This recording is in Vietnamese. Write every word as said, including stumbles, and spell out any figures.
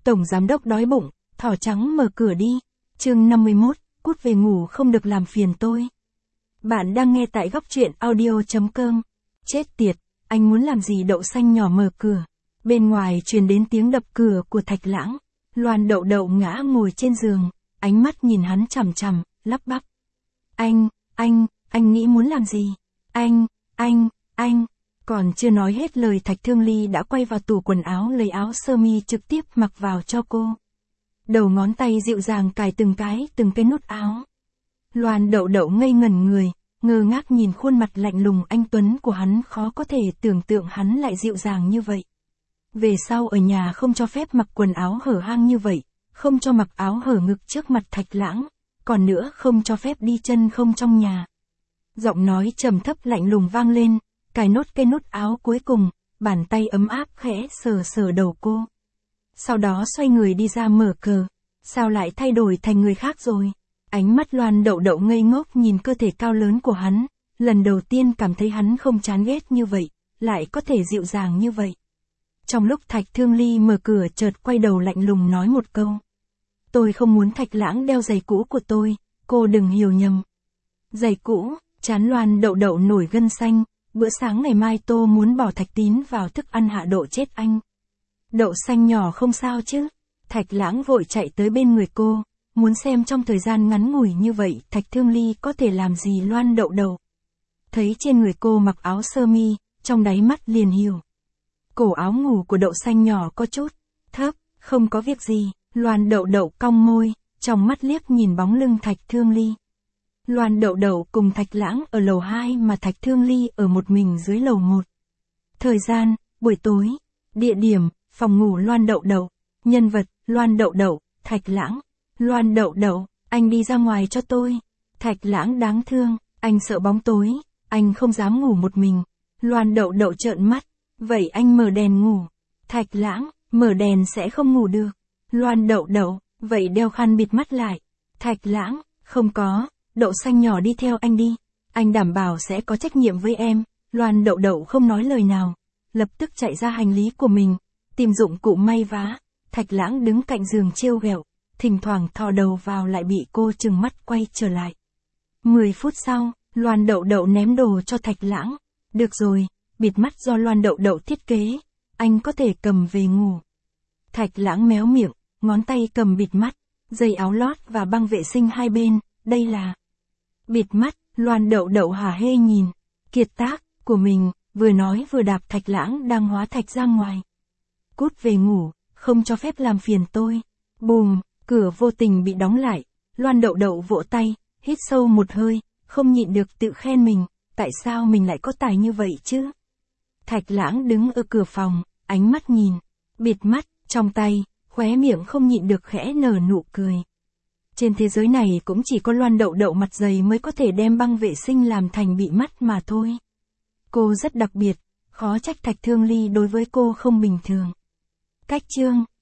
Tổng giám đốc đói bụng, thỏ trắng mở cửa đi. Chương năm mươi mốt, cút về ngủ không được làm phiền tôi. Bạn đang nghe tại góc truyện audio chấm com. Chết tiệt, anh muốn làm gì? Đậu xanh nhỏ mở cửa. Bên ngoài truyền đến tiếng đập cửa của Thạch Lãng. Loan Đậu Đậu ngã ngồi trên giường, ánh mắt nhìn hắn chằm chằm, lắp bắp. Anh, anh, anh nghĩ muốn làm gì? Anh, anh, anh. Còn chưa nói hết lời, Thạch Thương Ly đã quay vào tủ quần áo lấy áo sơ mi trực tiếp mặc vào cho cô. Đầu ngón tay dịu dàng cài từng cái, từng cái nút áo. Loan Đậu Đậu ngây ngẩn người, ngơ ngác nhìn khuôn mặt lạnh lùng anh tuấn của hắn, khó có thể tưởng tượng hắn lại dịu dàng như vậy. Về sau ở nhà không cho phép mặc quần áo hở hang như vậy, không cho mặc áo hở ngực trước mặt Thạch Lãng, còn nữa không cho phép đi chân không trong nhà. Giọng nói trầm thấp lạnh lùng vang lên, cài nốt cái nút áo cuối cùng, bàn tay ấm áp khẽ sờ sờ đầu cô. Sau đó xoay người đi ra mở cờ. Sao lại thay đổi thành người khác rồi? Ánh mắt Loan Đậu Đậu ngây ngốc nhìn cơ thể cao lớn của hắn, lần đầu tiên cảm thấy hắn không chán ghét như vậy, lại có thể dịu dàng như vậy. Trong lúc Thạch Thương Ly mở cửa chợt quay đầu lạnh lùng nói một câu. Tôi không muốn Thạch Lãng đeo giày cũ của tôi, cô đừng hiểu nhầm. Giày cũ, chán Loan Đậu Đậu nổi gân xanh, bữa sáng ngày mai tôi muốn bỏ thạch tín vào thức ăn hạ độ chết anh. Đậu xanh nhỏ không sao chứ? Thạch Lãng vội chạy tới bên người cô, muốn xem trong thời gian ngắn ngủi như vậy Thạch Thương Ly có thể làm gì Loan Đậu Đậu. Thấy trên người cô mặc áo sơ mi, trong đáy mắt liền hiểu. Cổ áo ngủ của đậu xanh nhỏ có chút thấp, không có việc gì. Loan Đậu Đậu cong môi, trong mắt liếc nhìn bóng lưng Thạch Thương Ly. Loan Đậu Đậu cùng Thạch Lãng ở lầu hai mà Thạch Thương Ly ở một mình dưới lầu một. Thời gian, buổi tối. Địa điểm, phòng ngủ Loan Đậu Đậu. Nhân vật, Loan Đậu Đậu, Thạch Lãng. Loan Đậu Đậu, anh đi ra ngoài cho tôi. Thạch Lãng đáng thương, anh sợ bóng tối, anh không dám ngủ một mình. Loan Đậu Đậu trợn mắt, vậy anh mở đèn ngủ. Thạch Lãng, mở đèn sẽ không ngủ được. Loan Đậu Đậu, vậy đeo khăn bịt mắt lại. Thạch Lãng, không có, đậu xanh nhỏ đi theo anh đi. Anh đảm bảo sẽ có trách nhiệm với em. Loan Đậu Đậu không nói lời nào, lập tức chạy ra hành lý của mình, tìm dụng cụ may vá. Thạch Lãng đứng cạnh giường trêu ghẹo, thỉnh thoảng thò đầu vào lại bị cô trừng mắt quay trở lại. Mười phút sau, Loan Đậu Đậu ném đồ cho Thạch Lãng. Được rồi, bịt mắt do Loan Đậu Đậu thiết kế, anh có thể cầm về ngủ. Thạch Lãng méo miệng, ngón tay cầm bịt mắt, dây áo lót và băng vệ sinh hai bên, đây là bịt mắt. Loan Đậu Đậu hả hê nhìn, kiệt tác của mình, vừa nói vừa đạp Thạch Lãng đang hóa thạch ra ngoài. Cút về ngủ, không cho phép làm phiền tôi. Bùm, cửa vô tình bị đóng lại. Loan Đậu Đậu vỗ tay, hít sâu một hơi, không nhịn được tự khen mình, tại sao mình lại có tài như vậy chứ? Thạch Lãng đứng ở cửa phòng, ánh mắt nhìn, bịt mắt, trong tay, khóe miệng không nhịn được khẽ nở nụ cười. Trên thế giới này cũng chỉ có Loan Đậu Đậu mặt dày mới có thể đem băng vệ sinh làm thành bị mắt mà thôi. Cô rất đặc biệt, khó trách Thạch Thương Ly đối với cô không bình thường. Cách chương